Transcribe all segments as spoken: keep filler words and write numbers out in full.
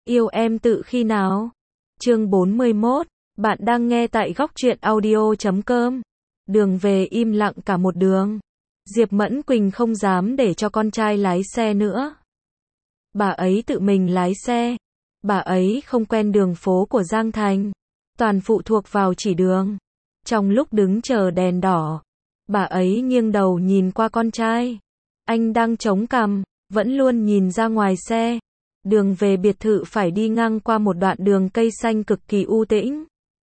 Yêu em tự khi nào? Chương bốn mươi mốt, bạn đang nghe tại góc truyện audio chấm com. Đường về im lặng cả một đường. Diệp Mẫn Quỳnh không dám để cho con trai lái xe nữa. Bà ấy tự mình lái xe. Bà ấy không quen đường phố của Giang Thành. Toàn phụ thuộc vào chỉ đường. Trong lúc đứng chờ đèn đỏ, bà ấy nghiêng đầu nhìn qua con trai. Anh đang chống cằm, vẫn luôn nhìn ra ngoài xe. Đường về biệt thự phải đi ngang qua một đoạn đường cây xanh cực kỳ u tĩnh.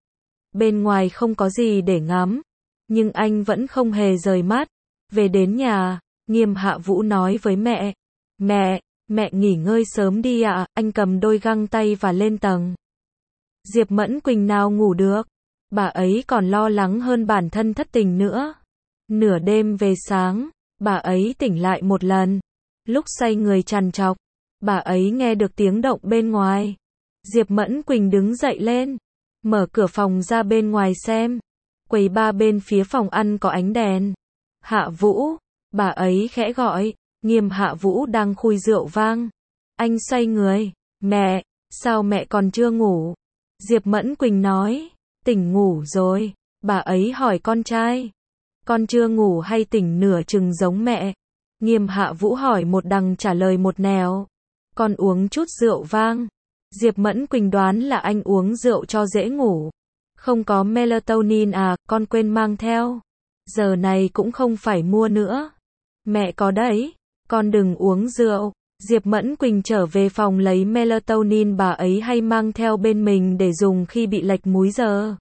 Bên ngoài không có gì để ngắm, nhưng anh vẫn không hề rời mắt. Về đến nhà, Nghiêm Hạ Vũ nói với mẹ. Mẹ, mẹ nghỉ ngơi sớm đi ạ, anh cầm đôi găng tay và lên tầng. Diệp Mẫn Quỳnh nào ngủ được, bà ấy còn lo lắng hơn bản thân thất tình nữa. Nửa đêm về sáng, bà ấy tỉnh lại một lần. Lúc say người trằn trọc, bà ấy nghe được tiếng động bên ngoài. Diệp Mẫn Quỳnh đứng dậy lên, mở cửa phòng ra bên ngoài xem. Quầy ba bên phía phòng ăn có ánh đèn. Hạ Vũ, bà ấy khẽ gọi. Nghiêm Hạ Vũ đang khui rượu vang. Anh xoay người. Mẹ, sao mẹ còn chưa ngủ? Diệp Mẫn Quỳnh nói. Tỉnh ngủ rồi. Bà ấy hỏi con trai. Con chưa ngủ hay tỉnh nửa chừng giống mẹ? Nghiêm Hạ Vũ hỏi một đằng trả lời một nẻo. Con uống chút rượu vang. Diệp Mẫn Quỳnh đoán là anh uống rượu cho dễ ngủ. Không có melatonin à, con quên mang theo. Giờ này cũng không phải mua nữa. Mẹ có đấy, con đừng uống rượu. Diệp Mẫn Quỳnh trở về phòng lấy melatonin bà ấy hay mang theo bên mình để dùng khi bị lệch múi giờ.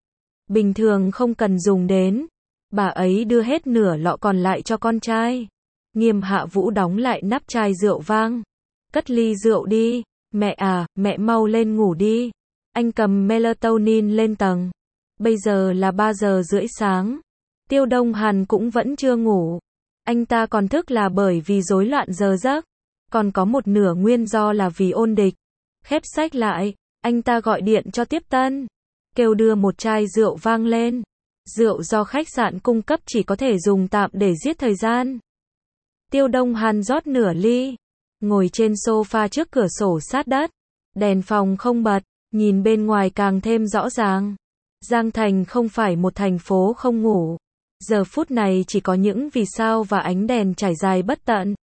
Bình thường không cần dùng đến. Bà ấy đưa hết nửa lọ còn lại cho con trai. Nghiêm Hạ Vũ đóng lại nắp chai rượu vang. Cất ly rượu đi. Mẹ à, mẹ mau lên ngủ đi. Anh cầm melatonin lên tầng. Bây giờ là ba giờ rưỡi sáng. Tiêu Đông Hàn cũng vẫn chưa ngủ. Anh ta còn thức là bởi vì rối loạn giờ giấc. Còn có một nửa nguyên do là vì ôn địch. Khép sách lại, anh ta gọi điện cho tiếp tân. Kêu đưa một chai rượu vang lên. Rượu do khách sạn cung cấp chỉ có thể dùng tạm để giết thời gian. Tiêu Đông Hàn rót nửa ly. Ngồi trên sofa trước cửa sổ sát đất. Đèn phòng không bật, nhìn bên ngoài càng thêm rõ ràng. Giang Thành không phải một thành phố không ngủ. Giờ phút này chỉ có những vì sao và ánh đèn trải dài bất tận.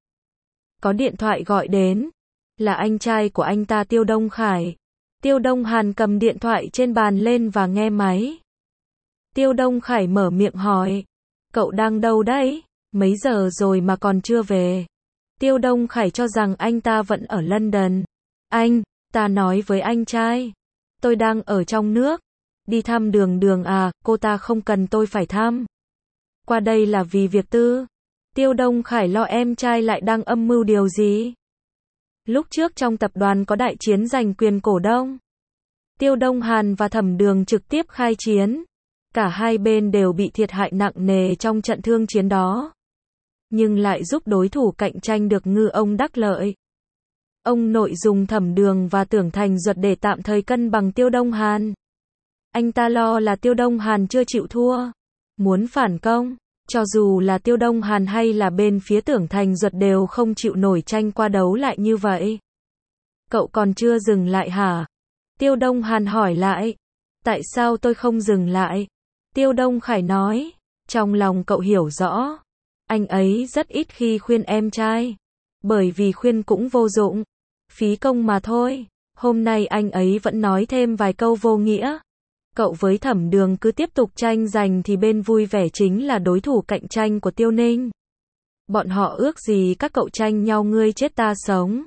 Có điện thoại gọi đến. Là anh trai của anh ta Tiêu Đông Khải. Tiêu Đông Hàn cầm điện thoại trên bàn lên và nghe máy. Tiêu Đông Khải mở miệng hỏi. Cậu đang đâu đấy? Mấy giờ rồi mà còn chưa về? Tiêu Đông Khải cho rằng anh ta vẫn ở London. Anh, ta nói với anh trai. Tôi đang ở trong nước. Đi thăm Đường Đường à, cô ta không cần tôi phải thăm. Qua đây là vì việc tư. Tiêu Đông Khải lo em trai lại đang âm mưu điều gì. Lúc trước trong tập đoàn có đại chiến giành quyền cổ đông. Tiêu Đông Hàn và Thẩm Đường trực tiếp khai chiến. Cả hai bên đều bị thiệt hại nặng nề trong trận thương chiến đó. Nhưng lại giúp đối thủ cạnh tranh được ngư ông đắc lợi. Ông nội dùng Thẩm Đường và Tưởng Thành Duật để tạm thời cân bằng Tiêu Đông Hàn. Anh ta lo là Tiêu Đông Hàn chưa chịu thua. Muốn phản công. Cho dù là Tiêu Đông Hàn hay là bên phía Tưởng Thành Duật đều không chịu nổi tranh qua đấu lại như vậy. Cậu còn chưa dừng lại hả? Tiêu Đông Hàn hỏi lại. Tại sao tôi không dừng lại? Tiêu Đông Khải nói. Trong lòng cậu hiểu rõ. Anh ấy rất ít khi khuyên em trai. Bởi vì khuyên cũng vô dụng. Phí công mà thôi. Hôm nay anh ấy vẫn nói thêm vài câu vô nghĩa. Cậu với Thẩm Đường cứ tiếp tục tranh giành thì bên vui vẻ chính là đối thủ cạnh tranh của Tiêu Ninh. Bọn họ ước gì các cậu tranh nhau ngươi chết ta sống.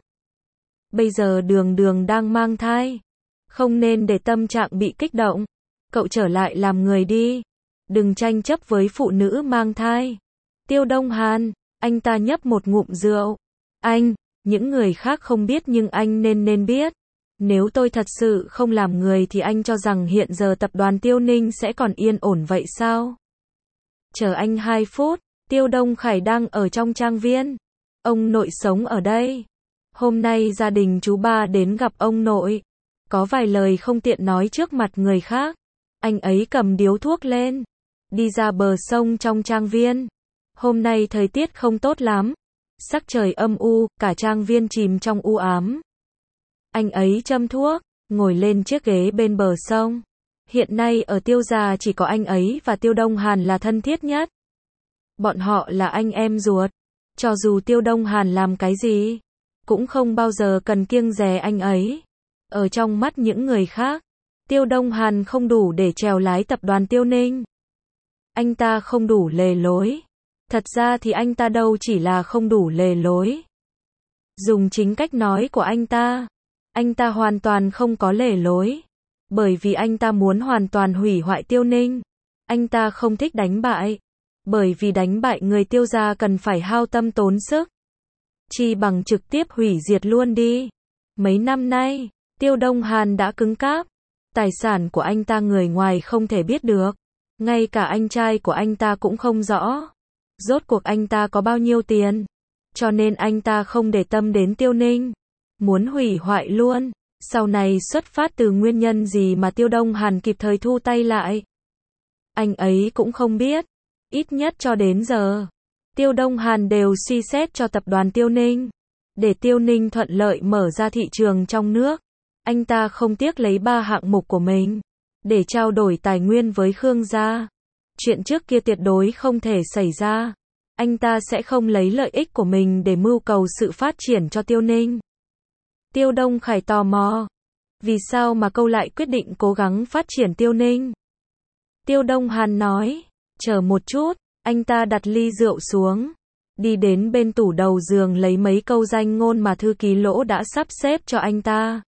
Bây giờ Đường Đường đang mang thai. Không nên để tâm trạng bị kích động. Cậu trở lại làm người đi. Đừng tranh chấp với phụ nữ mang thai. Tiêu Đông Hàn, anh ta nhấp một ngụm rượu. Anh, những người khác không biết nhưng anh nên nên biết. Nếu tôi thật sự không làm người thì anh cho rằng hiện giờ tập đoàn Tiêu Ninh sẽ còn yên ổn vậy sao? Chờ anh hai phút, Tiêu Đông Khải đang ở trong trang viên. Ông nội sống ở đây. Hôm nay gia đình chú ba đến gặp ông nội. Có vài lời không tiện nói trước mặt người khác. Anh ấy cầm điếu thuốc lên. Đi ra bờ sông trong trang viên. Hôm nay thời tiết không tốt lắm. Sắc trời âm u, cả trang viên chìm trong u ám. Anh ấy châm thuốc, ngồi lên chiếc ghế bên bờ sông. Hiện nay ở Tiêu gia chỉ có anh ấy và Tiêu Đông Hàn là thân thiết nhất. Bọn họ là anh em ruột. Cho dù Tiêu Đông Hàn làm cái gì, cũng không bao giờ cần kiêng dè anh ấy. Ở trong mắt những người khác, Tiêu Đông Hàn không đủ để chèo lái tập đoàn Tiêu Ninh. Anh ta không đủ lề lối. Thật ra thì anh ta đâu chỉ là không đủ lề lối. Dùng chính cách nói của anh ta, anh ta hoàn toàn không có lề lối. Bởi vì anh ta muốn hoàn toàn hủy hoại Tiêu Ninh. Anh ta không thích đánh bại. Bởi vì đánh bại người Tiêu gia cần phải hao tâm tốn sức. Chi bằng trực tiếp hủy diệt luôn đi. Mấy năm nay, Tiêu Đông Hàn đã cứng cáp. Tài sản của anh ta người ngoài không thể biết được. Ngay cả anh trai của anh ta cũng không rõ. Rốt cuộc anh ta có bao nhiêu tiền. Cho nên anh ta không để tâm đến Tiêu Ninh. Muốn hủy hoại luôn. Sau này xuất phát từ nguyên nhân gì mà Tiêu Đông Hàn kịp thời thu tay lại. Anh ấy cũng không biết. Ít nhất cho đến giờ, Tiêu Đông Hàn đều suy xét cho tập đoàn Tiêu Ninh. Để Tiêu Ninh thuận lợi mở ra thị trường trong nước. Anh ta không tiếc lấy ba hạng mục của mình. Để trao đổi tài nguyên với Khương gia. Chuyện trước kia tuyệt đối không thể xảy ra. Anh ta sẽ không lấy lợi ích của mình để mưu cầu sự phát triển cho Tiêu Ninh. Tiêu Đông Khải tò mò. Vì sao mà câu lại quyết định cố gắng phát triển Tiêu Ninh? Tiêu Đông Hàn nói. Chờ một chút, anh ta đặt ly rượu xuống. Đi đến bên tủ đầu giường lấy mấy câu danh ngôn mà thư ký Lỗ đã sắp xếp cho anh ta.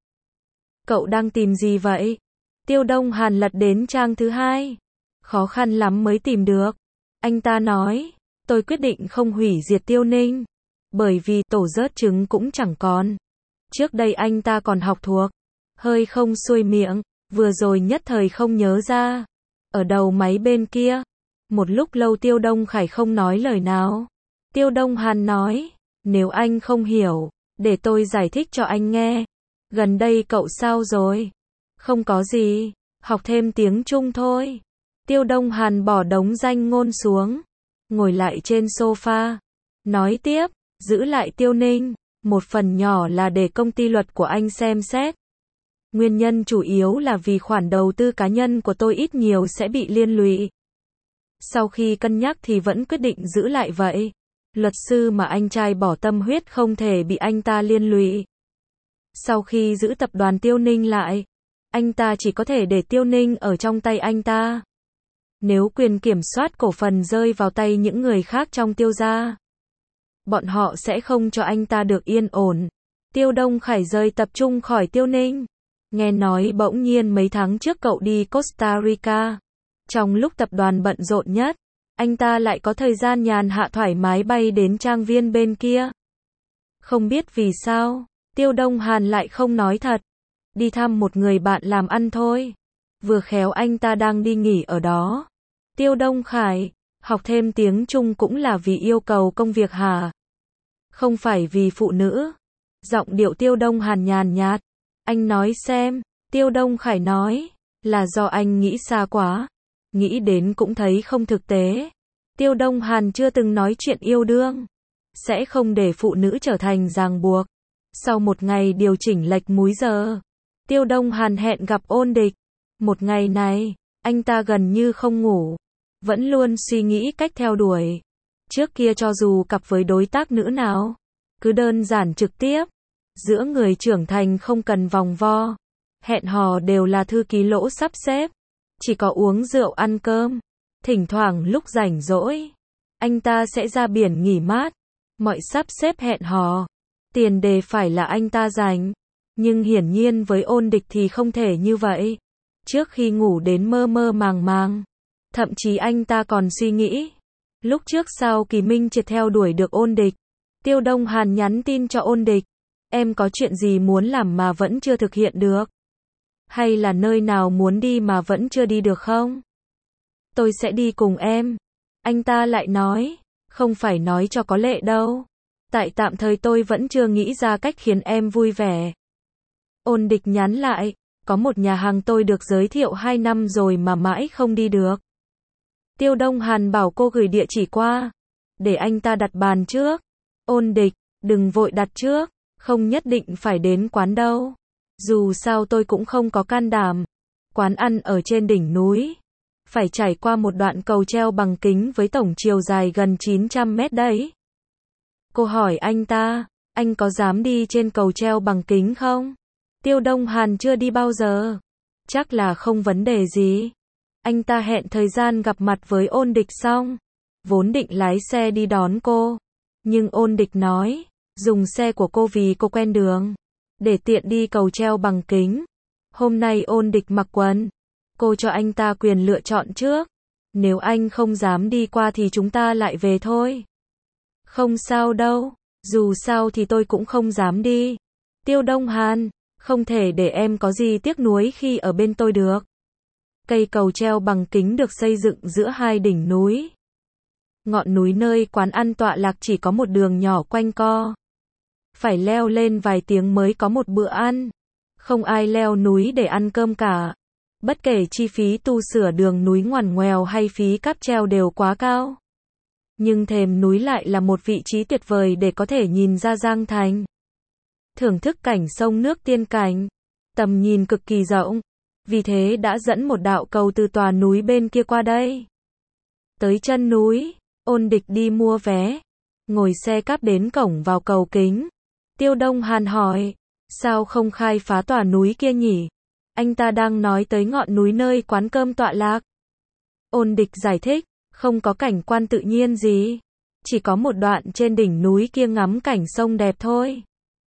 Cậu đang tìm gì vậy? Tiêu Đông Hàn lật đến trang thứ hai. Khó khăn lắm mới tìm được. Anh ta nói, tôi quyết định không hủy diệt Tiêu Ninh. Bởi vì tổ rớt trứng cũng chẳng còn. Trước đây anh ta còn học thuộc. Hơi không xuôi miệng, vừa rồi nhất thời không nhớ ra. Ở đầu máy bên kia. Một lúc lâu Tiêu Đông Khải không nói lời nào. Tiêu Đông Hàn nói, nếu anh không hiểu, để tôi giải thích cho anh nghe. Gần đây cậu sao rồi? Không có gì, học thêm tiếng Trung thôi. Tiêu Đông Hàn bỏ đống danh ngôn xuống, ngồi lại trên sofa, nói tiếp, giữ lại Tiêu Ninh, một phần nhỏ là để công ty luật của anh xem xét. Nguyên nhân chủ yếu là vì khoản đầu tư cá nhân của tôi ít nhiều sẽ bị liên lụy. Sau khi cân nhắc thì vẫn quyết định giữ lại vậy. Luật sư mà anh trai bỏ tâm huyết không thể bị anh ta liên lụy. Sau khi giữ tập đoàn Tiêu Ninh lại, anh ta chỉ có thể để Tiêu Ninh ở trong tay anh ta. Nếu quyền kiểm soát cổ phần rơi vào tay những người khác trong Tiêu gia, bọn họ sẽ không cho anh ta được yên ổn. Tiêu Đông Khải rời tập trung khỏi Tiêu Ninh. Nghe nói bỗng nhiên mấy tháng trước cậu đi Costa Rica. Trong lúc tập đoàn bận rộn nhất, anh ta lại có thời gian nhàn hạ thoải mái bay đến trang viên bên kia. Không biết vì sao, Tiêu Đông Hàn lại không nói thật. Đi thăm một người bạn làm ăn thôi. Vừa khéo anh ta đang đi nghỉ ở đó. Tiêu Đông Khải, học thêm tiếng Trung cũng là vì yêu cầu công việc hả? Không phải vì phụ nữ. Giọng điệu Tiêu Đông Hàn nhàn nhạt. Anh nói xem, Tiêu Đông Khải nói, là do anh nghĩ xa quá. Nghĩ đến cũng thấy không thực tế. Tiêu Đông Hàn chưa từng nói chuyện yêu đương. Sẽ không để phụ nữ trở thành ràng buộc. Sau một ngày điều chỉnh lệch múi giờ, Tiêu Đông Hàn hẹn gặp Ôn Địch. Một ngày này, anh ta gần như không ngủ. Vẫn luôn suy nghĩ cách theo đuổi. Trước kia cho dù cặp với đối tác nữ nào, cứ đơn giản trực tiếp. Giữa người trưởng thành không cần vòng vo. Hẹn hò đều là thư ký Lỗ sắp xếp. Chỉ có uống rượu ăn cơm. Thỉnh thoảng lúc rảnh rỗi, anh ta sẽ ra biển nghỉ mát. Mọi sắp xếp hẹn hò, tiền đề phải là anh ta dành. Nhưng hiển nhiên với Ôn Địch thì không thể như vậy. Trước khi ngủ đến mơ mơ màng màng. Thậm chí anh ta còn suy nghĩ. Lúc trước sau Kỳ Minh triệt theo đuổi được Ôn Địch, Tiêu Đông Hàn nhắn tin cho Ôn Địch. Em có chuyện gì muốn làm mà vẫn chưa thực hiện được? Hay là nơi nào muốn đi mà vẫn chưa đi được không? Tôi sẽ đi cùng em. Anh ta lại nói, không phải nói cho có lệ đâu. Tại tạm thời tôi vẫn chưa nghĩ ra cách khiến em vui vẻ. Ôn Địch nhắn lại, có một nhà hàng tôi được giới thiệu hai năm rồi mà mãi không đi được. Tiêu Đông Hàn bảo cô gửi địa chỉ qua, để anh ta đặt bàn trước. Ôn Địch, đừng vội đặt trước, không nhất định phải đến quán đâu. Dù sao tôi cũng không có can đảm. Quán ăn ở trên đỉnh núi. Phải trải qua một đoạn cầu treo bằng kính với tổng chiều dài gần chín trăm mét đấy. Cô hỏi anh ta, anh có dám đi trên cầu treo bằng kính không? Tiêu Đông Hàn chưa đi bao giờ. Chắc là không vấn đề gì. Anh ta hẹn thời gian gặp mặt với Ôn Địch xong. Vốn định lái xe đi đón cô. Nhưng Ôn Địch nói, dùng xe của cô vì cô quen đường. Để tiện đi cầu treo bằng kính. Hôm nay Ôn Địch mặc quần. Cô cho anh ta quyền lựa chọn trước. Nếu anh không dám đi qua thì chúng ta lại về thôi. Không sao đâu. Dù sao thì tôi cũng không dám đi. Tiêu Đông Hàn, không thể để em có gì tiếc nuối khi ở bên tôi được. Cây cầu treo bằng kính được xây dựng giữa hai đỉnh núi. Ngọn núi nơi quán ăn tọa lạc chỉ có một đường nhỏ quanh co. Phải leo lên vài tiếng mới có một bữa ăn. Không ai leo núi để ăn cơm cả. Bất kể chi phí tu sửa đường núi ngoằn ngoèo hay phí cáp treo đều quá cao. Nhưng thềm núi lại là một vị trí tuyệt vời để có thể nhìn ra Giang Thành. Thưởng thức cảnh sông nước tiên cảnh. Tầm nhìn cực kỳ rộng. Vì thế đã dẫn một đạo cầu từ tòa núi bên kia qua đây. Tới chân núi, Ôn Địch đi mua vé. Ngồi xe cáp đến cổng vào cầu kính. Tiêu Đông Hàn hỏi, sao không khai phá tòa núi kia nhỉ? Anh ta đang nói tới ngọn núi nơi quán cơm tọa lạc. Ôn Địch giải thích, không có cảnh quan tự nhiên gì. Chỉ có một đoạn trên đỉnh núi kia ngắm cảnh sông đẹp thôi.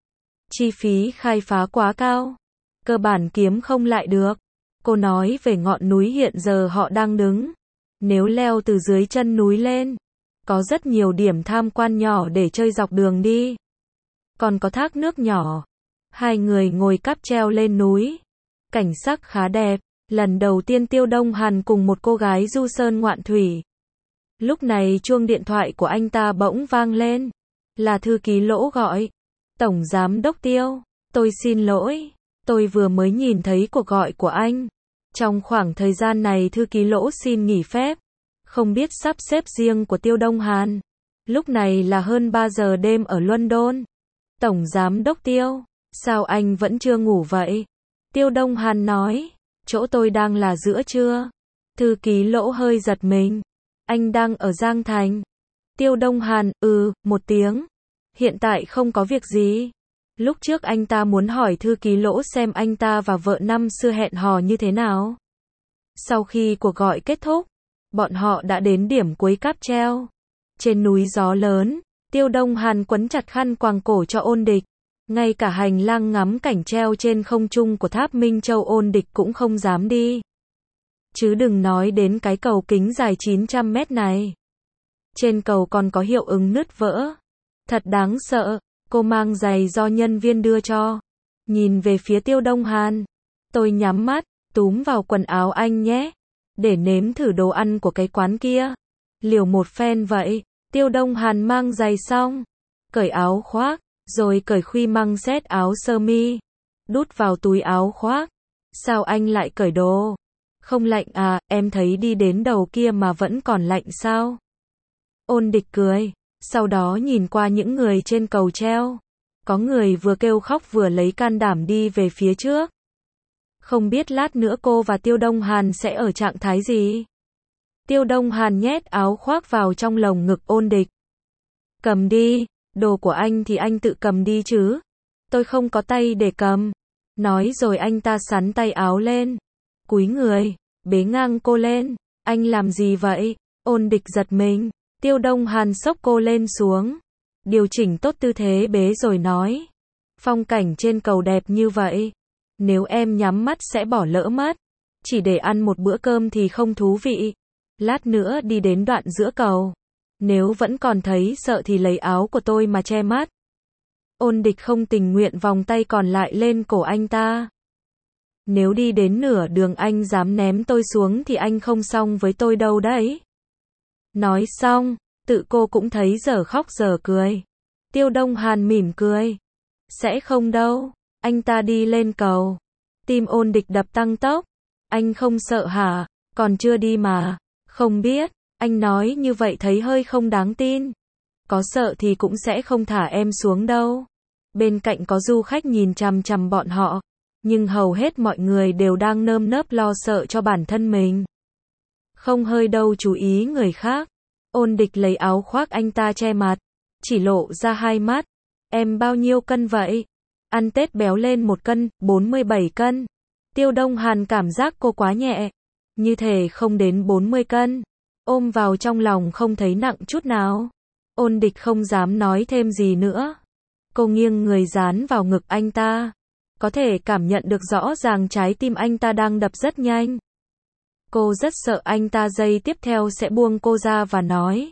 Chi phí khai phá quá cao. Cơ bản kiếm không lại được. Cô nói về ngọn núi hiện giờ họ đang đứng. Nếu leo từ dưới chân núi lên, có rất nhiều điểm tham quan nhỏ để chơi dọc đường đi. Còn có thác nước nhỏ. Hai người ngồi cáp treo lên núi. Cảnh sắc khá đẹp. Lần đầu tiên Tiêu Đông Hàn cùng một cô gái du sơn ngoạn thủy. Lúc này chuông điện thoại của anh ta bỗng vang lên. Là thư ký Lỗ gọi. Tổng giám đốc Tiêu, tôi xin lỗi. Tôi vừa mới nhìn thấy cuộc gọi của anh. Trong khoảng thời gian này thư ký Lỗ xin nghỉ phép. Không biết sắp xếp riêng của Tiêu Đông Hàn. Lúc này là hơn ba giờ đêm ở London. Tổng giám đốc Tiêu, sao anh vẫn chưa ngủ vậy? Tiêu Đông Hàn nói, chỗ tôi đang là giữa trưa. Thư ký Lỗ hơi giật mình. Anh đang ở Giang Thành. Tiêu Đông Hàn, ừ, một tiếng. Hiện tại không có việc gì. Lúc trước anh ta muốn hỏi thư ký Lỗ xem anh ta và vợ năm xưa hẹn hò như thế nào. Sau khi cuộc gọi kết thúc, bọn họ đã đến điểm cuối cáp treo. Trên núi gió lớn, Tiêu Đông Hàn quấn chặt khăn quàng cổ cho Ôn Địch. Ngay cả hành lang ngắm cảnh treo trên không trung của tháp Minh Châu Ôn Địch cũng không dám đi. Chứ đừng nói đến cái cầu kính dài chín trăm mét này. Trên cầu còn có hiệu ứng nứt vỡ. Thật đáng sợ. Cô mang giày do nhân viên đưa cho. Nhìn về phía Tiêu Đông Hàn. Tôi nhắm mắt, túm vào quần áo anh nhé. Để nếm thử đồ ăn của cái quán kia. Liều một phen vậy. Tiêu Đông Hàn mang giày xong. Cởi áo khoác. Rồi cởi khuy măng xét áo sơ mi. Đút vào túi áo khoác. Sao anh lại cởi đồ? Không lạnh à, em thấy đi đến đầu kia mà vẫn còn lạnh sao? Ôn Địch cười. Sau đó nhìn qua những người trên cầu treo. Có người vừa kêu khóc vừa lấy can đảm đi về phía trước. Không biết lát nữa cô và Tiêu Đông Hàn sẽ ở trạng thái gì? Tiêu Đông Hàn nhét áo khoác vào trong lồng ngực Ôn Địch. Cầm đi, đồ của anh thì anh tự cầm đi chứ. Tôi không có tay để cầm. Nói rồi anh ta xắn tay áo lên. Cúi người, bế ngang cô lên. Anh làm gì vậy? Ôn Địch giật mình. Tiêu Đông Hàn xốc cô lên xuống. Điều chỉnh tốt tư thế bế rồi nói. Phong cảnh trên cầu đẹp như vậy. Nếu em nhắm mắt sẽ bỏ lỡ mất. Chỉ để ăn một bữa cơm thì không thú vị. Lát nữa đi đến đoạn giữa cầu. Nếu vẫn còn thấy sợ thì lấy áo của tôi mà che mắt. Ôn Địch không tình nguyện vòng tay còn lại lên cổ anh ta. Nếu đi đến nửa đường anh dám ném tôi xuống thì anh không xong với tôi đâu đấy. Nói xong, tự cô cũng thấy dở khóc dở cười. Tiêu Đông Hàn mỉm cười. Sẽ không đâu. Anh ta đi lên cầu. Tim Ôn Địch đập tăng tốc. Anh không sợ hả? Còn chưa đi mà. Không biết. Anh nói như vậy thấy hơi không đáng tin. Có sợ thì cũng sẽ không thả em xuống đâu. Bên cạnh có du khách nhìn chằm chằm bọn họ. nhưng hầu hết mọi người đều đang nơm nớp lo sợ cho bản thân mình. Không hơi đâu chú ý người khác. Ôn Địch lấy áo khoác anh ta che mặt, chỉ lộ ra hai mắt. Em bao nhiêu cân vậy? Ăn Tết béo lên một cân, bốn mươi bảy cân. Tiêu Đông Hàn cảm giác cô quá nhẹ, như thể không đến bốn mươi cân. Ôm vào trong lòng không thấy nặng chút nào. Ôn Địch không dám nói thêm gì nữa. Cô nghiêng người dán vào ngực anh ta. Có thể cảm nhận được rõ ràng trái tim anh ta đang đập rất nhanh. Cô rất sợ anh ta giây tiếp theo sẽ buông cô ra và nói.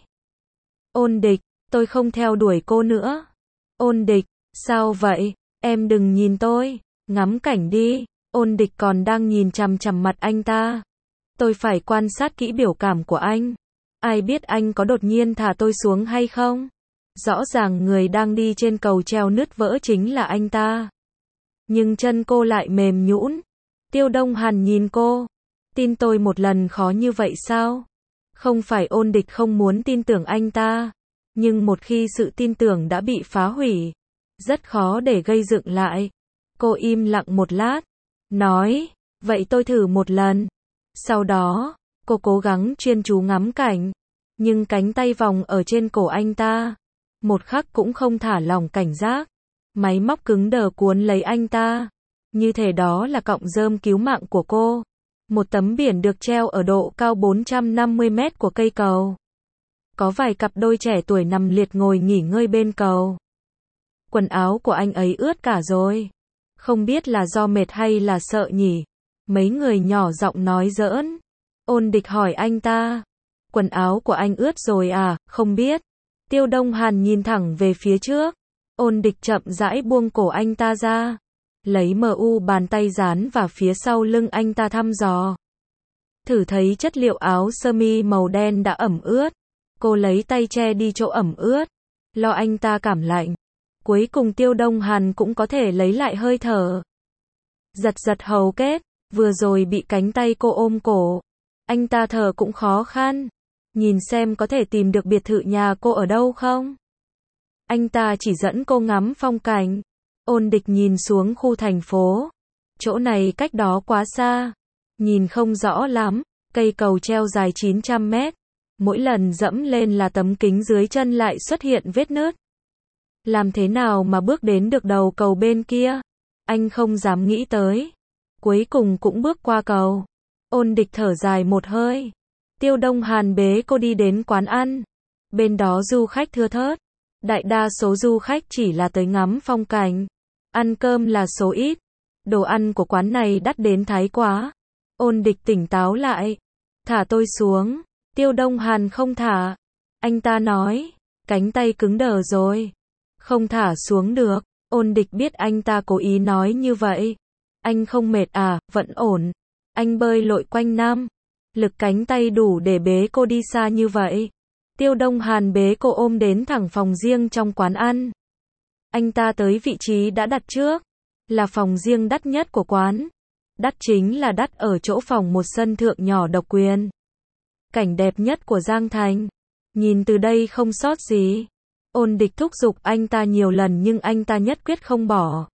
Ôn Địch, tôi không theo đuổi cô nữa. Ôn Địch, sao vậy? Em đừng nhìn tôi, ngắm cảnh đi. Ôn Địch còn đang nhìn chằm chằm mặt anh ta. Tôi phải quan sát kỹ biểu cảm của anh. Ai biết anh có đột nhiên thả tôi xuống hay không? Rõ ràng người đang đi trên cầu treo nứt vỡ chính là anh ta. Nhưng chân cô lại mềm nhũn. Tiêu Đông Hàn nhìn cô. Tin tôi một lần khó như vậy sao? Không phải Ôn Địch không muốn tin tưởng anh ta. Nhưng một khi sự tin tưởng đã bị phá hủy, rất khó để gây dựng lại. Cô im lặng một lát. Nói, vậy tôi thử một lần. Sau đó, cô cố gắng chuyên chú ngắm cảnh. Nhưng cánh tay vòng ở trên cổ anh ta. Một khắc cũng không thả lỏng cảnh giác. Máy móc cứng đờ cuốn lấy anh ta. Như thể đó là cọng rơm cứu mạng của cô. Một tấm biển được treo ở độ cao bốn trăm năm mươi mét của cây cầu. Có vài cặp đôi trẻ tuổi nằm liệt ngồi nghỉ ngơi bên cầu. Quần áo của anh ấy ướt cả rồi. Không biết là do mệt hay là sợ nhỉ? Mấy người nhỏ giọng nói giỡn. Ôn Địch hỏi anh ta. Quần áo của anh ướt rồi à? Không biết. Tiêu Đông Hàn nhìn thẳng về phía trước. Ôn Địch chậm rãi buông cổ anh ta ra. Lấy mờ u bàn tay dán vào phía sau lưng anh ta thăm dò. Thử thấy chất liệu áo sơ mi màu đen đã ẩm ướt. Cô lấy tay che đi chỗ ẩm ướt. Lo anh ta cảm lạnh. Cuối cùng Tiêu Đông Hàn cũng có thể lấy lại hơi thở. Giật giật hầu kết. Vừa rồi bị cánh tay cô ôm cổ. Anh ta thở cũng khó khăn. Nhìn xem có thể tìm được biệt thự nhà cô ở đâu không? Anh ta chỉ dẫn cô ngắm phong cảnh. Ôn Địch nhìn xuống khu thành phố. Chỗ này cách đó quá xa. Nhìn không rõ lắm. Cây cầu treo dài chín trăm mét. Mỗi lần dẫm lên là tấm kính dưới chân lại xuất hiện vết nứt. Làm thế nào mà bước đến được đầu cầu bên kia? Anh không dám nghĩ tới. Cuối cùng cũng bước qua cầu. Ôn Địch thở dài một hơi. Tiêu Đông Hàn bế cô đi đến quán ăn. Bên đó du khách thưa thớt. Đại đa số du khách chỉ là tới ngắm phong cảnh. Ăn cơm là số ít. Đồ ăn của quán này đắt đến thái quá. Ôn Địch tỉnh táo lại. Thả tôi xuống. Tiêu Đông Hàn không thả. Anh ta nói. Cánh tay cứng đờ rồi. Không thả xuống được. Ôn Địch biết anh ta cố ý nói như vậy. Anh không mệt à? Vẫn ổn. Anh bơi lội quanh năm. Lực cánh tay đủ để bế cô đi xa như vậy. Tiêu Đông Hàn bế cô ôm đến thẳng phòng riêng trong quán ăn. Anh ta tới vị trí đã đặt trước. Là phòng riêng đắt nhất của quán. Đắt chính là đắt ở chỗ phòng một sân thượng nhỏ độc quyền. Cảnh đẹp nhất của Giang Thành. Nhìn từ đây không sót gì. Ôn Địch thúc giục anh ta nhiều lần nhưng anh ta nhất quyết không bỏ.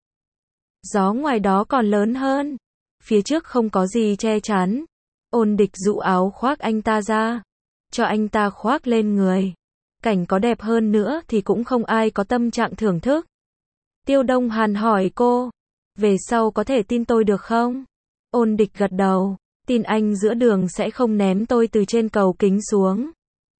Gió ngoài đó còn lớn hơn. Phía trước không có gì che chắn. Ôn Địch dụ áo khoác anh ta ra. Cho anh ta khoác lên người. Cảnh có đẹp hơn nữa thì cũng không ai có tâm trạng thưởng thức. Tiêu Đông Hàn hỏi cô. Về sau có thể tin tôi được không? Ôn Địch gật đầu. Tin anh giữa đường sẽ không ném tôi từ trên cầu kính xuống.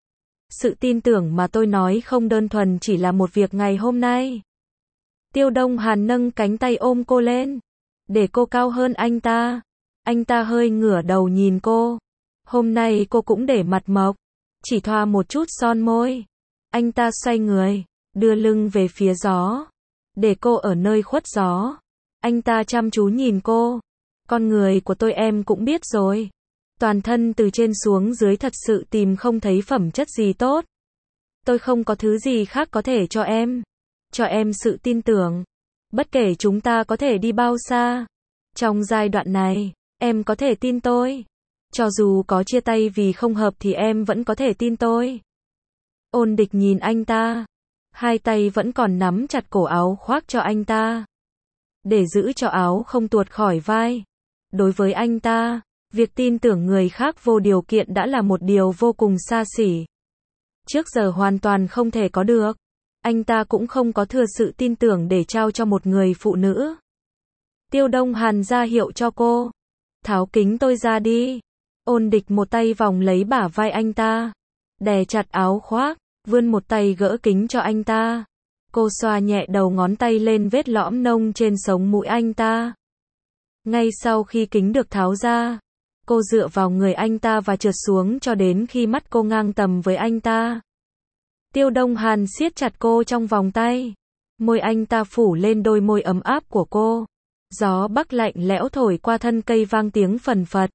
Sự tin tưởng mà tôi nói không đơn thuần chỉ là một việc ngày hôm nay. Tiêu Đông Hàn nâng cánh tay ôm cô lên. Để cô cao hơn anh ta. Anh ta hơi ngửa đầu nhìn cô. Hôm nay cô cũng để mặt mộc. Chỉ thoa một chút son môi. Anh ta xoay người. Đưa lưng về phía gió. Để cô ở nơi khuất gió. Anh ta chăm chú nhìn cô. Con người của tôi em cũng biết rồi. Toàn thân từ trên xuống dưới thật sự tìm không thấy phẩm chất gì tốt. Tôi không có thứ gì khác có thể cho em. Cho em sự tin tưởng. Bất kể chúng ta có thể đi bao xa. Trong giai đoạn này, em có thể tin tôi. Cho dù có chia tay vì không hợp thì em vẫn có thể tin tôi. Ôn Địch nhìn anh ta. Hai tay vẫn còn nắm chặt cổ áo khoác cho anh ta. để giữ cho áo không tuột khỏi vai. Đối với anh ta, việc tin tưởng người khác vô điều kiện đã là một điều vô cùng xa xỉ. Trước giờ hoàn toàn không thể có được. Anh ta cũng không có thừa sự tin tưởng để trao cho một người phụ nữ. Tiêu Đông Hàn ra hiệu cho cô. Tháo kính tôi ra đi. Ôn Địch một tay vòng lấy bả vai anh ta, đè chặt áo khoác, vươn một tay gỡ kính cho anh ta. Cô xoa nhẹ đầu ngón tay lên vết lõm nông trên sống mũi anh ta. Ngay sau khi kính được tháo ra, cô dựa vào người anh ta và trượt xuống cho đến khi mắt cô ngang tầm với anh ta. Tiêu Đông Hàn siết chặt cô trong vòng tay. Môi anh ta phủ lên đôi môi ấm áp của cô. Gió bắc lạnh lẽo thổi qua thân cây vang tiếng phần phật.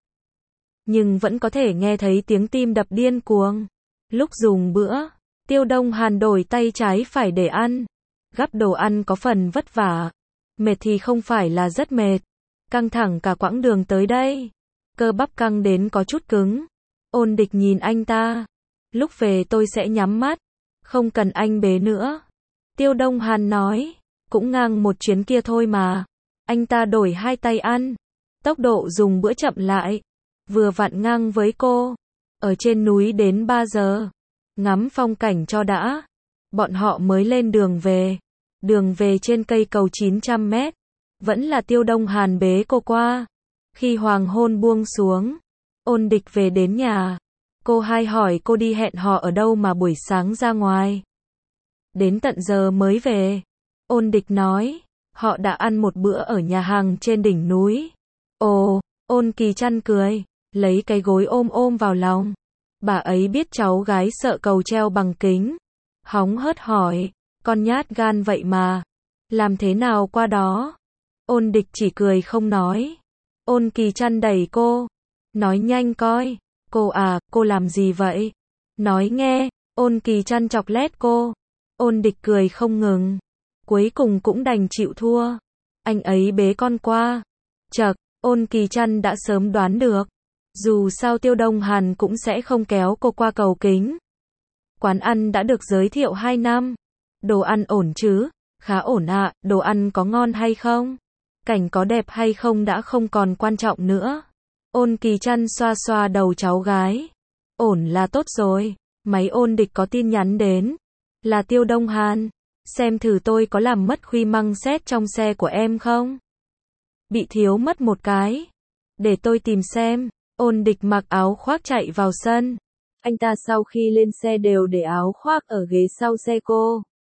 Nhưng vẫn có thể nghe thấy tiếng tim đập điên cuồng. Lúc dùng bữa, Tiêu Đông Hàn đổi tay trái phải để ăn. Gắp đồ ăn có phần vất vả. Mệt thì không phải là rất mệt. Căng thẳng cả quãng đường tới đây. Cơ bắp căng đến có chút cứng. Ôn Địch nhìn anh ta. Lúc về tôi sẽ nhắm mắt. Không cần anh bế nữa. Tiêu Đông Hàn nói. Cũng ngang một chuyến kia thôi mà. Anh ta đổi hai tay ăn. Tốc độ dùng bữa chậm lại. Vừa vặn ngang với cô. Ở trên núi đến ba giờ. Ngắm phong cảnh cho đã. Bọn họ mới lên đường về. Đường về trên cây cầu chín trăm mét. Vẫn là Tiêu Đông Hàn bế cô qua. Khi hoàng hôn buông xuống, Ôn Địch về đến nhà. Cô hai hỏi cô đi hẹn hò ở đâu mà buổi sáng ra ngoài. Đến tận giờ mới về. Ôn Địch nói, họ đã ăn một bữa ở nhà hàng trên đỉnh núi. Ồ, Ôn Kỳ Trăn cười, lấy cái gối ôm ôm vào lòng. Bà ấy biết cháu gái sợ cầu treo bằng kính. Hóng hớt hỏi, con nhát gan vậy mà. Làm thế nào qua đó? Ôn Địch chỉ cười không nói. Ôn Kỳ Trăn đẩy cô. Nói nhanh coi. Cô à, cô làm gì vậy? Nói nghe. Ôn Kỳ Trăn chọc lét cô. Ôn Địch cười không ngừng. Cuối cùng cũng đành chịu thua. Anh ấy bế con qua. Chậc, Ôn Kỳ Trăn đã sớm đoán được. Dù sao Tiêu Đông Hàn cũng sẽ không kéo cô qua cầu kính. Quán ăn đã được giới thiệu hai năm. Đồ ăn ổn chứ? Khá ổn ạ, à, đồ ăn có ngon hay không? Cảnh có đẹp hay không đã không còn quan trọng nữa. Ôn Kỳ Trăn xoa xoa đầu cháu gái. Ổn là tốt rồi. Máy Ôn Địch có tin nhắn đến. Là Tiêu Đông Hàn. Xem thử tôi có làm mất khuy măng xét trong xe của em không? Bị thiếu mất một cái. Để tôi tìm xem. Ôn Địch mặc áo khoác chạy vào sân. Anh ta sau khi lên xe đều để áo khoác ở ghế sau xe cô.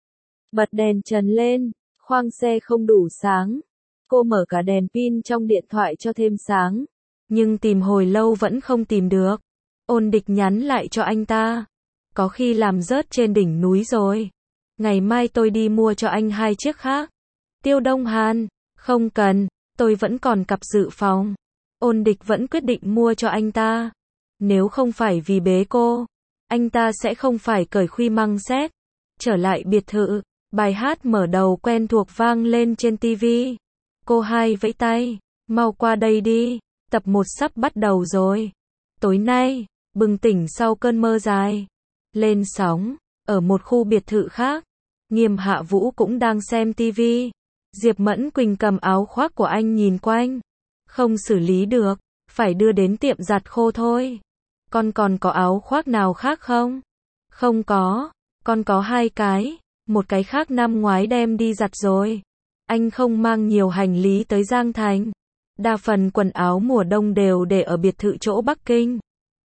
Bật đèn trần lên. Khoang xe không đủ sáng. Cô mở cả đèn pin trong điện thoại cho thêm sáng. Nhưng tìm hồi lâu vẫn không tìm được. Ôn Địch nhắn lại cho anh ta. Có khi làm rớt trên đỉnh núi rồi. Ngày mai tôi đi mua cho anh hai chiếc khác. Tiêu Đông Hàn. Không cần. Tôi vẫn còn cặp dự phòng. Ôn Địch vẫn quyết định mua cho anh ta. Nếu không phải vì bế cô, anh ta sẽ không phải cởi khuy măng xét. Trở lại biệt thự, bài hát mở đầu quen thuộc vang lên trên tivi. Cô hai vẫy tay, mau qua đây đi, tập một sắp bắt đầu rồi. Tối nay, bừng tỉnh sau cơn mơ dài. Lên sóng, ở một khu biệt thự khác, Nghiêm Hạ Vũ cũng đang xem tivi. Diệp Mẫn Quỳnh cầm áo khoác của anh nhìn quanh. Không xử lý được, phải đưa đến tiệm giặt khô thôi. Con còn có áo khoác nào khác không? Không có, con có hai cái, một cái khác năm ngoái đem đi giặt rồi. Anh không mang nhiều hành lý tới Giang Thành. Đa phần quần áo mùa đông đều để ở biệt thự chỗ Bắc Kinh.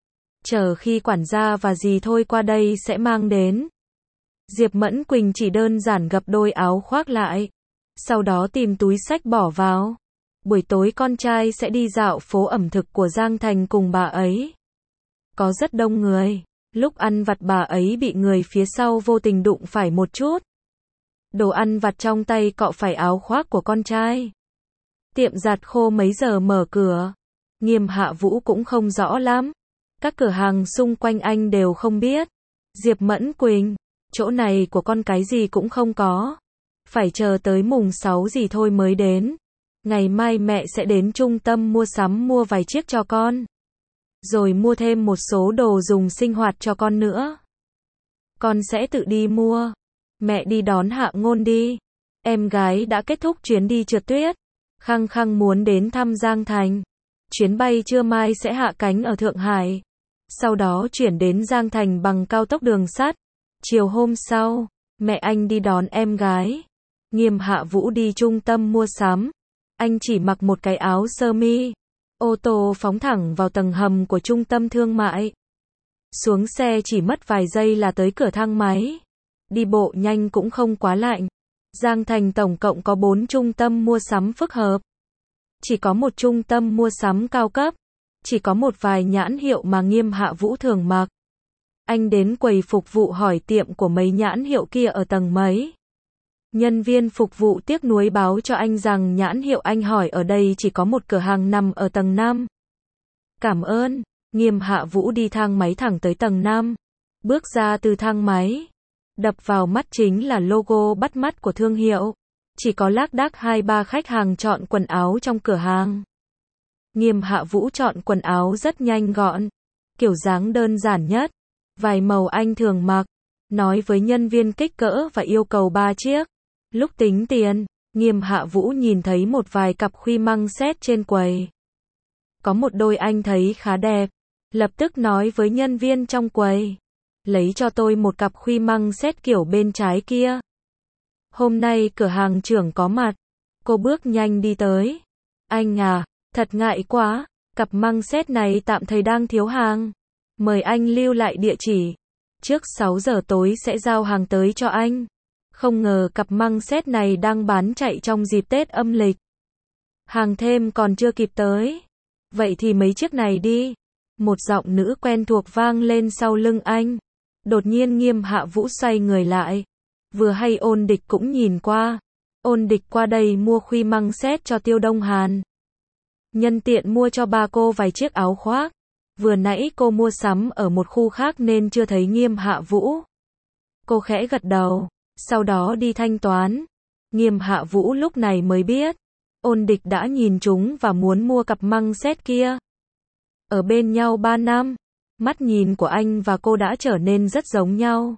Chờ khi quản gia và dì thôi qua đây sẽ mang đến. Diệp Mẫn Quỳnh chỉ đơn giản gập đôi áo khoác lại. Sau đó tìm túi xách bỏ vào. Buổi tối con trai sẽ đi dạo phố ẩm thực của Giang Thành cùng bà ấy. Có rất đông người. Lúc ăn vặt bà ấy bị người phía sau vô tình đụng phải một chút. Đồ ăn vặt trong tay cọ phải áo khoác của con trai. Tiệm giặt khô mấy giờ mở cửa? Nghiêm Hạ Vũ cũng không rõ lắm. Các cửa hàng xung quanh anh đều không biết. Diệp Mẫn Quỳnh, chỗ này của con cái gì cũng không có. Phải chờ tới mùng sáu gì thôi mới đến. Ngày mai mẹ sẽ đến trung tâm mua sắm mua vài chiếc cho con. Rồi mua thêm một số đồ dùng sinh hoạt cho con nữa. Con sẽ tự đi mua. Mẹ đi đón Hạ Ngôn đi. Em gái đã kết thúc chuyến đi trượt tuyết. Khăng khăng muốn đến thăm Giang Thành. Chuyến bay trưa mai sẽ hạ cánh ở Thượng Hải. Sau đó chuyển đến Giang Thành bằng cao tốc đường sắt. Chiều hôm sau, mẹ anh đi đón em gái. Nghiêm Hạ Vũ đi trung tâm mua sắm. Anh chỉ mặc một cái áo sơ mi. Ô tô phóng thẳng vào tầng hầm của trung tâm thương mại. Xuống xe chỉ mất vài giây là tới cửa thang máy. Đi bộ nhanh cũng không quá lạnh. Giang Thành tổng cộng có bốn trung tâm mua sắm phức hợp. Chỉ có một trung tâm mua sắm cao cấp. Chỉ có một vài nhãn hiệu mà Nghiêm Hạ Vũ thường mặc. Anh đến quầy phục vụ hỏi tiệm của mấy nhãn hiệu kia ở tầng mấy. Nhân viên phục vụ tiếc nuối báo cho anh rằng nhãn hiệu anh hỏi ở đây chỉ có một cửa hàng nằm ở tầng năm. Cảm ơn. Nghiêm Hạ Vũ đi thang máy thẳng tới tầng năm. Bước ra từ thang máy. Đập vào mắt chính là logo bắt mắt của thương hiệu. Chỉ có lác đác hai ba khách hàng chọn quần áo trong cửa hàng. Nghiêm Hạ Vũ chọn quần áo rất nhanh gọn. Kiểu dáng đơn giản nhất. Vài màu anh thường mặc. Nói với nhân viên kích cỡ và yêu cầu ba chiếc. Lúc tính tiền, Nghiêm Hạ Vũ nhìn thấy một vài cặp khuy măng set trên quầy. Có một đôi anh thấy khá đẹp. Lập tức nói với nhân viên trong quầy. Lấy cho tôi một cặp khuy măng set kiểu bên trái kia. Hôm nay cửa hàng trưởng có mặt. Cô bước nhanh đi tới. Anh à, thật ngại quá. Cặp măng set này tạm thời đang thiếu hàng. Mời anh lưu lại địa chỉ. Trước sáu giờ tối sẽ giao hàng tới cho anh. Không ngờ cặp măng set này đang bán chạy trong dịp Tết âm lịch. Hàng thêm còn chưa kịp tới. Vậy thì mấy chiếc này đi. Một giọng nữ quen thuộc vang lên sau lưng anh. Đột nhiên Nghiêm Hạ Vũ xoay người lại. Vừa hay Ôn Địch cũng nhìn qua. Ôn Địch qua đây mua khuy măng set cho Tiêu Đông Hàn. Nhân tiện mua cho ba cô vài chiếc áo khoác. Vừa nãy cô mua sắm ở một khu khác nên chưa thấy Nghiêm Hạ Vũ. Cô khẽ gật đầu. Sau đó đi thanh toán. Nghiêm Hạ Vũ lúc này mới biết. Ôn Địch đã nhìn chúng và muốn mua cặp măng set kia. Ở bên nhau ba năm. Mắt nhìn của anh và cô đã trở nên rất giống nhau.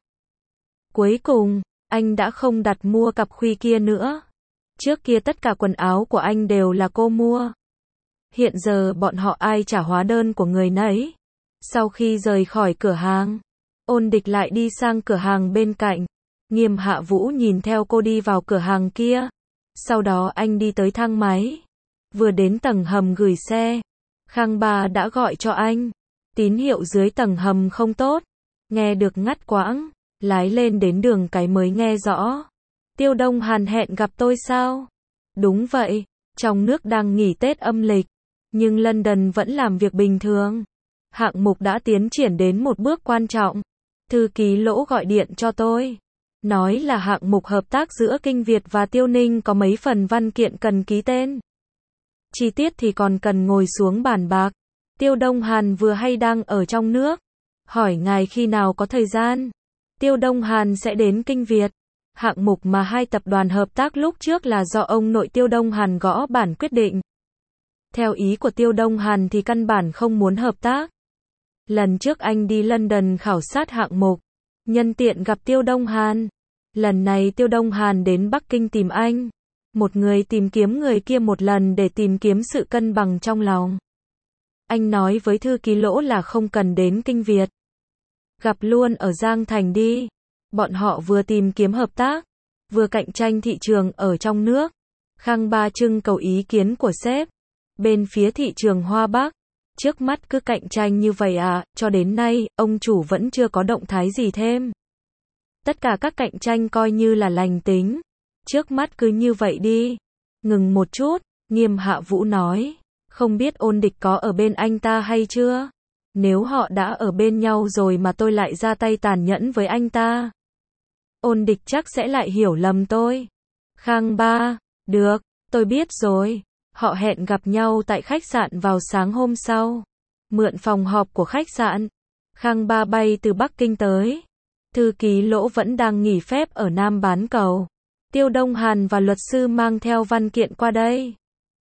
Cuối cùng, anh đã không đặt mua cặp khuy kia nữa. Trước kia tất cả quần áo của anh đều là cô mua. Hiện giờ bọn họ ai trả hóa đơn của người nấy. Sau khi rời khỏi cửa hàng, Ôn Địch lại đi sang cửa hàng bên cạnh. Nghiêm Hạ Vũ nhìn theo cô đi vào cửa hàng kia. Sau đó anh đi tới thang máy. Vừa đến tầng hầm gửi xe, Khang Ba đã gọi cho anh. Tín hiệu dưới tầng hầm không tốt. Nghe được ngắt quãng. Lái lên đến đường cái mới nghe rõ. Tiêu Đông Hàn hẹn gặp tôi sao? Đúng vậy. Trong nước đang nghỉ Tết âm lịch. Nhưng London vẫn làm việc bình thường. Hạng mục đã tiến triển đến một bước quan trọng. Thư ký Lỗ gọi điện cho tôi. Nói là hạng mục hợp tác giữa Kinh Việt và Tiêu Ninh có mấy phần văn kiện cần ký tên. Chi tiết thì còn cần ngồi xuống bàn bạc. Tiêu Đông Hàn vừa hay đang ở trong nước. Hỏi ngài khi nào có thời gian. Tiêu Đông Hàn sẽ đến Kinh Việt. Hạng mục mà hai tập đoàn hợp tác lúc trước là do ông nội Tiêu Đông Hàn gõ bản quyết định. Theo ý của Tiêu Đông Hàn thì căn bản không muốn hợp tác. Lần trước anh đi London khảo sát hạng mục. Nhân tiện gặp Tiêu Đông Hàn. Lần này Tiêu Đông Hàn đến Bắc Kinh tìm anh. Một người tìm kiếm người kia một lần để tìm kiếm sự cân bằng trong lòng. Anh nói với thư ký Lỗ là không cần đến Kinh Việt. Gặp luôn ở Giang Thành đi. Bọn họ vừa tìm kiếm hợp tác, vừa cạnh tranh thị trường ở trong nước. Khang Ba trưng cầu ý kiến của sếp. Bên phía thị trường Hoa Bắc, trước mắt cứ cạnh tranh như vậy à, cho đến nay, ông chủ vẫn chưa có động thái gì thêm. Tất cả các cạnh tranh coi như là lành tính. Trước mắt cứ như vậy đi. Ngừng một chút, Nghiêm Hạ Vũ nói. Không biết Ôn Địch có ở bên anh ta hay chưa? Nếu họ đã ở bên nhau rồi mà tôi lại ra tay tàn nhẫn với anh ta. Ôn Địch chắc sẽ lại hiểu lầm tôi. Khang Ba, được, tôi biết rồi. Họ hẹn gặp nhau tại khách sạn vào sáng hôm sau. Mượn phòng họp của khách sạn. Khang Ba bay từ Bắc Kinh tới. Thư ký Lỗ vẫn đang nghỉ phép ở Nam Bán Cầu. Tiêu Đông Hàn và luật sư mang theo văn kiện qua đây.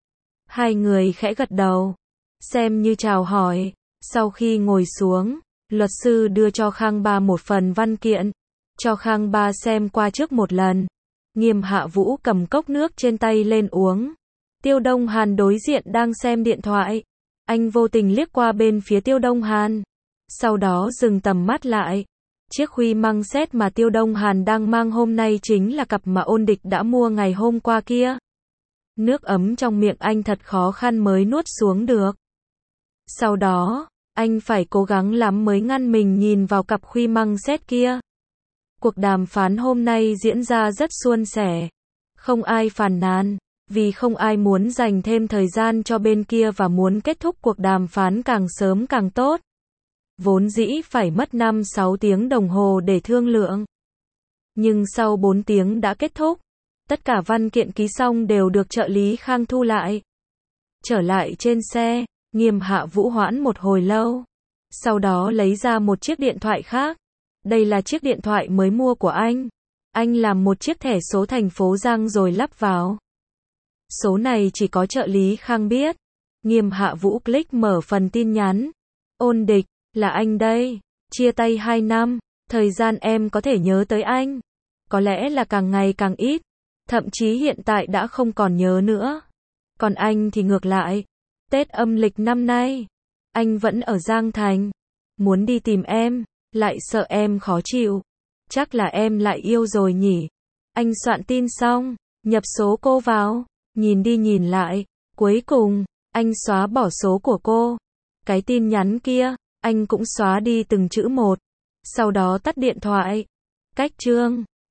Hai người khẽ gật đầu. Xem như chào hỏi. Sau khi ngồi xuống, luật sư đưa cho Khang Ba một phần văn kiện. Cho Khang Ba xem qua trước một lần. Nghiêm Hạ Vũ cầm cốc nước trên tay lên uống. Tiêu Đông Hàn đối diện đang xem điện thoại. Anh vô tình liếc qua bên phía Tiêu Đông Hàn. Sau đó dừng tầm mắt lại. Chiếc Huy măng xét mà Tiêu Đông Hàn đang mang hôm nay chính là cặp mà Ôn Địch đã mua ngày hôm qua kia. Nước ấm trong miệng anh thật khó khăn mới nuốt xuống được. Sau đó, anh phải cố gắng lắm mới ngăn mình nhìn vào cặp Huy măng xét kia. Cuộc đàm phán hôm nay diễn ra rất suôn sẻ. Không ai phàn nàn, vì không ai muốn dành thêm thời gian cho bên kia và muốn kết thúc cuộc đàm phán càng sớm càng tốt. Vốn dĩ phải mất năm sáu tiếng đồng hồ để thương lượng. Nhưng sau bốn tiếng đã kết thúc. Tất cả văn kiện ký xong đều được trợ lý Khang thu lại. Trở lại trên xe, Nghiêm Hạ Vũ hoãn một hồi lâu. Sau đó lấy ra một chiếc điện thoại khác. Đây là chiếc điện thoại mới mua của anh. Anh làm một chiếc thẻ số thành phố Giang rồi lắp vào. Số này chỉ có trợ lý Khang biết. Nghiêm Hạ Vũ click mở phần tin nhắn. Ôn Địch, là anh đây. Chia tay hai năm, thời gian em có thể nhớ tới anh. Có lẽ là càng ngày càng ít. Thậm chí hiện tại đã không còn nhớ nữa. Còn anh thì ngược lại. Tết âm lịch năm nay, anh vẫn ở Giang Thành. Muốn đi tìm em, lại sợ em khó chịu. Chắc là em lại yêu rồi nhỉ. Anh soạn tin xong, nhập số cô vào. Nhìn đi nhìn lại, cuối cùng, anh xóa bỏ số của cô. Cái tin nhắn kia, anh cũng xóa đi từng chữ một. Sau đó tắt điện thoại. Cách chương